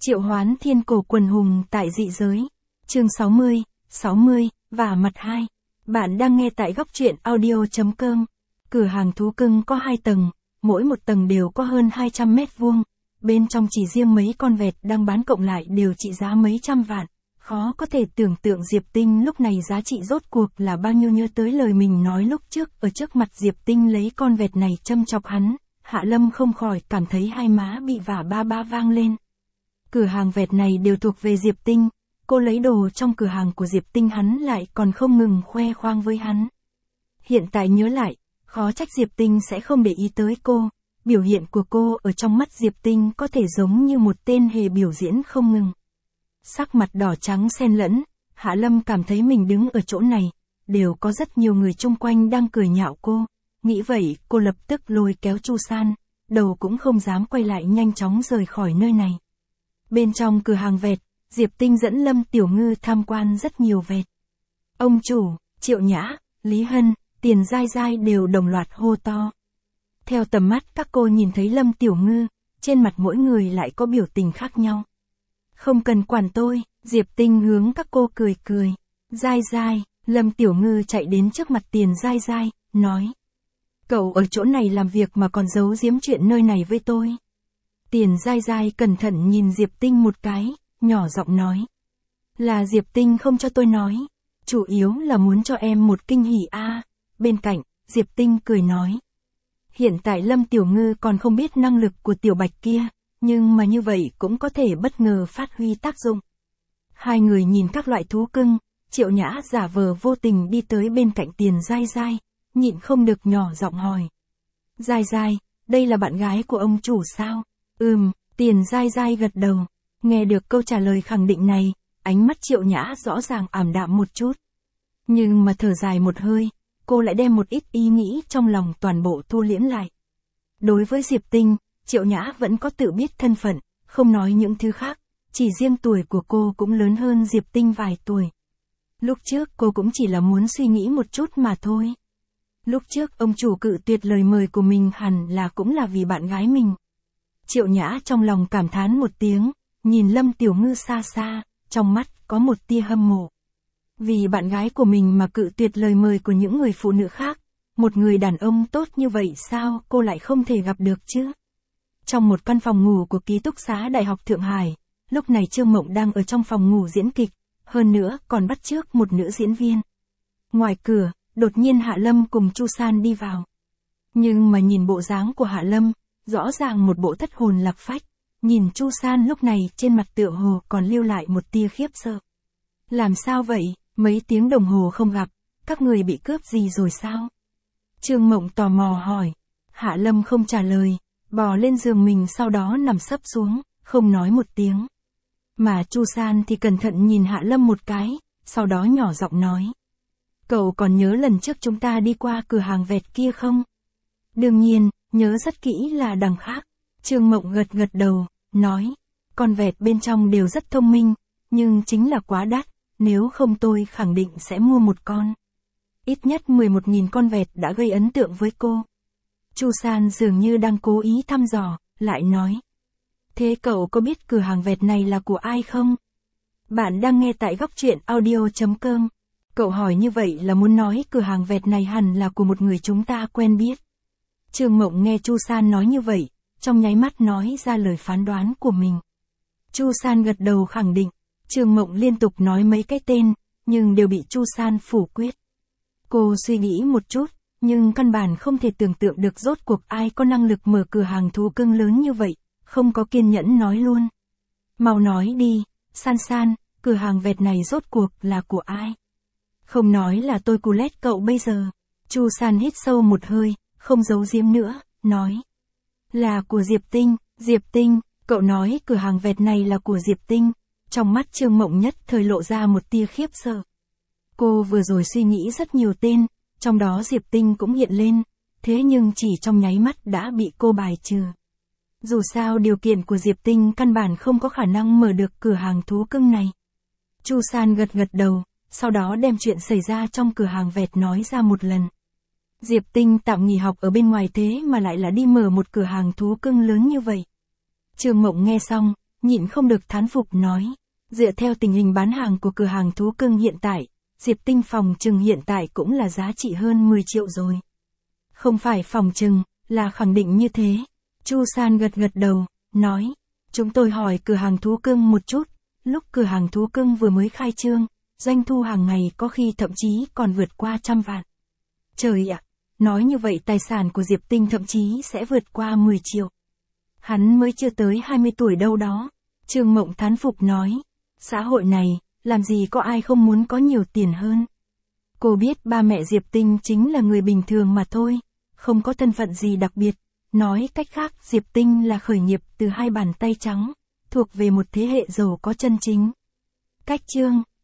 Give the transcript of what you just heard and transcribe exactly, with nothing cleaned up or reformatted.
Triệu hoán thiên cổ quần hùng tại dị giới. Chương sáu mươi, sáu mươi, và mặt hai. Bạn đang nghe tại góc truyện audio chấm com. Cửa hàng thú cưng có hai tầng, mỗi một tầng đều có hơn hai trăm mét vuông. Bên trong chỉ riêng mấy con vẹt đang bán cộng lại đều trị giá mấy trăm vạn. Khó có thể tưởng tượng Diệp Tinh lúc này giá trị rốt cuộc là bao nhiêu. Nhớ tới lời mình nói lúc trước ở trước mặt Diệp Tinh lấy con vẹt này châm chọc hắn, Hạ Lâm không khỏi cảm thấy hai má bị vả ba ba vang lên. Cửa hàng vẹt này đều thuộc về Diệp Tinh, cô lấy đồ trong cửa hàng của Diệp Tinh hắn lại còn không ngừng khoe khoang với hắn. Hiện tại nhớ lại, khó trách Diệp Tinh sẽ không để ý tới cô, biểu hiện của cô ở trong mắt Diệp Tinh có thể giống như một tên hề biểu diễn không ngừng. Sắc mặt đỏ trắng xen lẫn, Hạ Lâm cảm thấy mình đứng ở chỗ này, đều có rất nhiều người chung quanh đang cười nhạo cô. Nghĩ vậy, cô lập tức lôi kéo Chu San, đầu cũng không dám quay lại nhanh chóng rời khỏi nơi này. Bên trong cửa hàng vẹt, Diệp Tinh dẫn Lâm Tiểu Ngư tham quan rất nhiều vẹt. Ông chủ, Triệu Nhã, Lý Hân, Tiền Giai Giai đều đồng loạt hô to. Theo tầm mắt các cô nhìn thấy Lâm Tiểu Ngư, trên mặt mỗi người lại có biểu tình khác nhau. Không cần quản tôi, Diệp Tinh hướng các cô cười cười. Giai Giai, Lâm Tiểu Ngư chạy đến trước mặt Tiền Giai Giai, nói. Cậu ở chỗ này làm việc mà còn giấu giếm chuyện nơi này với tôi. Tiền Giai Giai cẩn thận nhìn Diệp Tinh một cái, nhỏ giọng nói. Là Diệp Tinh không cho tôi nói, chủ yếu là muốn cho em một kinh hỉ a. À. Bên cạnh, Diệp Tinh cười nói. Hiện tại Lâm Tiểu Ngư còn không biết năng lực của Tiểu Bạch kia, nhưng mà như vậy cũng có thể bất ngờ phát huy tác dụng. Hai người nhìn các loại thú cưng, Triệu Nhã giả vờ vô tình đi tới bên cạnh Tiền Giai Giai, nhịn không được nhỏ giọng hỏi. Giai Giai, đây là bạn gái của ông chủ sao? Ừm, Tiền Giai Giai gật đầu. Nghe được câu trả lời khẳng định này, ánh mắt Triệu Nhã rõ ràng ảm đạm một chút. Nhưng mà thở dài một hơi, cô lại đem một ít ý nghĩ trong lòng toàn bộ thu liễm lại. Đối với Diệp Tinh, Triệu Nhã vẫn có tự biết thân phận, không nói những thứ khác, chỉ riêng tuổi của cô cũng lớn hơn Diệp Tinh vài tuổi. Lúc trước cô cũng chỉ là muốn suy nghĩ một chút mà thôi. Lúc trước ông chủ cự tuyệt lời mời của mình hẳn là cũng là vì bạn gái mình. Triệu Nhã trong lòng cảm thán một tiếng, nhìn Lâm Tiểu Ngư xa xa, trong mắt có một tia hâm mộ. Vì bạn gái của mình mà cự tuyệt lời mời của những người phụ nữ khác, một người đàn ông tốt như vậy sao cô lại không thể gặp được chứ? Trong một căn phòng ngủ của ký túc xá Đại học Thượng Hải, lúc này Trương Mộng đang ở trong phòng ngủ diễn kịch, hơn nữa còn bắt chước một nữ diễn viên. Ngoài cửa, đột nhiên Hạ Lâm cùng Chu San đi vào. Nhưng mà nhìn bộ dáng của Hạ Lâm, rõ ràng một bộ thất hồn lạc phách, nhìn Chu San lúc này trên mặt tựa hồ còn lưu lại một tia khiếp sợ. Làm sao vậy, mấy tiếng đồng hồ không gặp, các người bị cướp gì rồi sao? Trương Mộng tò mò hỏi. Hạ Lâm không trả lời, bò lên giường mình sau đó nằm sấp xuống, không nói một tiếng. Mà Chu San thì cẩn thận nhìn Hạ Lâm một cái, sau đó nhỏ giọng nói. Cậu còn nhớ lần trước chúng ta đi qua cửa hàng vẹt kia không? Đương nhiên, nhớ rất kỹ là đằng khác. Trương Mộng gật gật đầu, nói. Con vẹt bên trong đều rất thông minh, nhưng chính là quá đắt, nếu không tôi khẳng định sẽ mua một con. Ít nhất mười một nghìn con vẹt đã gây ấn tượng với cô. Chu San dường như đang cố ý thăm dò, lại nói. Thế cậu có biết cửa hàng vẹt này là của ai không? Bạn đang nghe tại góc truyện audio chấm com. Cậu hỏi như vậy là muốn nói cửa hàng vẹt này hẳn là của một người chúng ta quen biết. Trương Mộng nghe Chu San nói như vậy, trong nháy mắt nói ra lời phán đoán của mình. Chu San gật đầu khẳng định, Trương Mộng liên tục nói mấy cái tên, nhưng đều bị Chu San phủ quyết. Cô suy nghĩ một chút, nhưng căn bản không thể tưởng tượng được rốt cuộc ai có năng lực mở cửa hàng thú cưng lớn như vậy, không có kiên nhẫn nói luôn. Mau nói đi, San San, cửa hàng vẹt này rốt cuộc là của ai? Không nói là tôi cù lét cậu bây giờ. Chu San hít sâu một hơi, không giấu giếm nữa, nói. Là của Diệp Tinh, Diệp Tinh, cậu nói cửa hàng vẹt này là của Diệp Tinh. Trong mắt Trương Mộng nhất thời lộ ra một tia khiếp sợ. Cô vừa rồi suy nghĩ rất nhiều tên, trong đó Diệp Tinh cũng hiện lên, thế nhưng chỉ trong nháy mắt đã bị cô bài trừ. Dù sao điều kiện của Diệp Tinh căn bản không có khả năng mở được cửa hàng thú cưng này. Chu San gật gật đầu, sau đó đem chuyện xảy ra trong cửa hàng vẹt nói ra một lần. Diệp Tinh tạm nghỉ học ở bên ngoài thế mà lại là đi mở một cửa hàng thú cưng lớn như vậy. Trương Mộng nghe xong, nhịn không được thán phục nói. Dựa theo tình hình bán hàng của cửa hàng thú cưng hiện tại, Diệp Tinh phòng trừng hiện tại cũng là giá trị hơn mười triệu rồi. Không phải phòng trừng, là khẳng định như thế. Chu San gật gật đầu, nói. Chúng tôi hỏi cửa hàng thú cưng một chút, lúc cửa hàng thú cưng vừa mới khai trương, doanh thu hàng ngày có khi thậm chí còn vượt qua trăm vạn. Trời ạ, nói như vậy tài sản của Diệp Tinh thậm chí sẽ vượt qua mười triệu. Hắn mới chưa tới hai mươi tuổi đâu đó. Trương Mộng thán phục nói. Xã hội này, làm gì có ai không muốn có nhiều tiền hơn. Cô biết ba mẹ Diệp Tinh chính là người bình thường mà thôi, không có thân phận gì đặc biệt. Nói cách khác, Diệp Tinh là khởi nghiệp từ hai bàn tay trắng, thuộc về một thế hệ giàu có chân chính. Cách chương